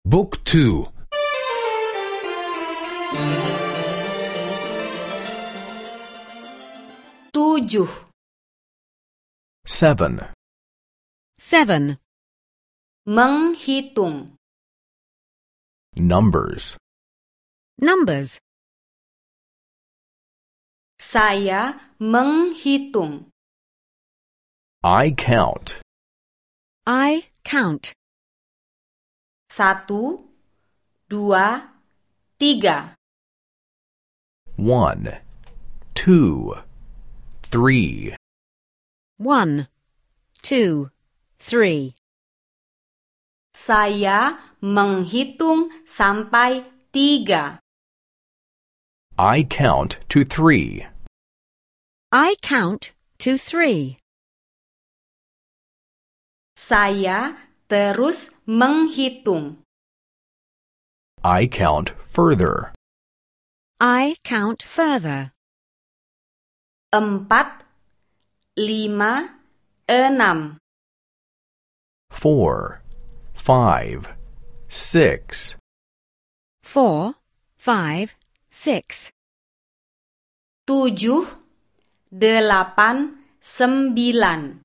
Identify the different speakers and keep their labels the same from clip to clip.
Speaker 1: Book 2.
Speaker 2: 7.
Speaker 3: 7.
Speaker 4: 7.
Speaker 2: Menghitung.
Speaker 3: Numbers.
Speaker 4: Numbers.
Speaker 2: Saya menghitung.
Speaker 3: I count.
Speaker 4: I count.
Speaker 2: 1, 2, 3.
Speaker 3: 1, 2, 3.
Speaker 4: 1, 2, 3.
Speaker 2: Saya menghitung sampai 3.
Speaker 3: I count to 3.
Speaker 4: I count to 3.
Speaker 2: Saya terus menghitung.
Speaker 3: I count further.
Speaker 4: I count further.
Speaker 2: 4, 5, 6.
Speaker 3: 4, 5, 6.
Speaker 4: 4, 5, 6.
Speaker 2: 7, 8, 9.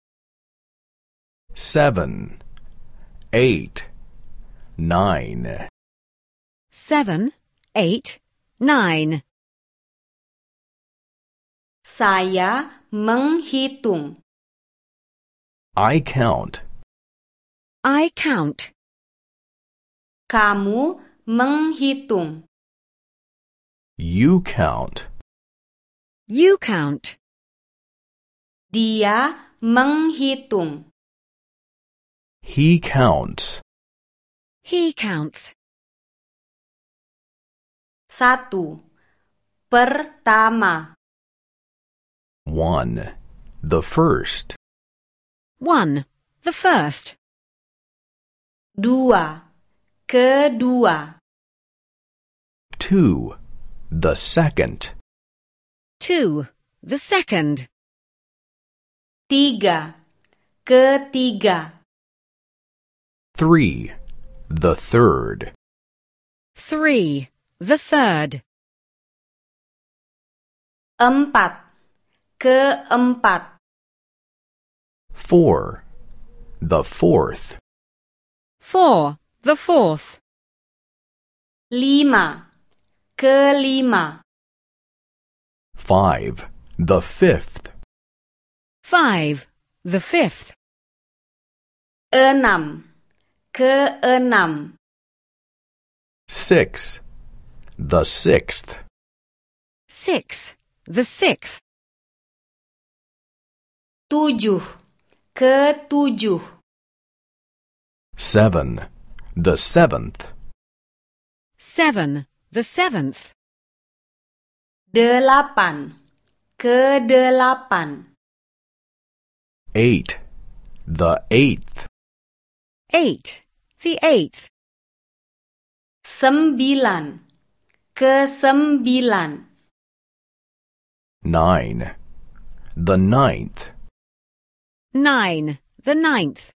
Speaker 3: 7, 8, 9.
Speaker 4: 7, 8, 9.
Speaker 2: Saya menghitung.
Speaker 3: I count.
Speaker 4: I count.
Speaker 2: Kamu menghitung.
Speaker 3: You count.
Speaker 4: You count.
Speaker 2: Dia menghitung.
Speaker 3: He counts.
Speaker 4: He counts.
Speaker 2: 1. Pertama.
Speaker 3: 1, the first.
Speaker 4: 1. The first.
Speaker 2: 2. Kedua.
Speaker 3: 2, the second.
Speaker 4: 2. The second.
Speaker 2: 3. Ketiga.
Speaker 3: 3, the third.
Speaker 4: 3. The third.
Speaker 2: 4. Keempat.
Speaker 3: 4, the fourth.
Speaker 4: 4. The fourth.
Speaker 2: 5. Kelima.
Speaker 3: 5, the fifth.
Speaker 4: 5. The fifth.
Speaker 2: 6. Keenam.
Speaker 3: 6, the sixth.
Speaker 4: 6. The sixth.
Speaker 2: 7. Ketujuh.
Speaker 3: 7, the seventh.
Speaker 4: 7. The seventh.
Speaker 2: 8. Kedelapan.
Speaker 3: 8, the eighth.
Speaker 4: 8. The eighth.
Speaker 2: 9. Kesembilan.
Speaker 3: 9, the ninth.
Speaker 4: 9. The ninth.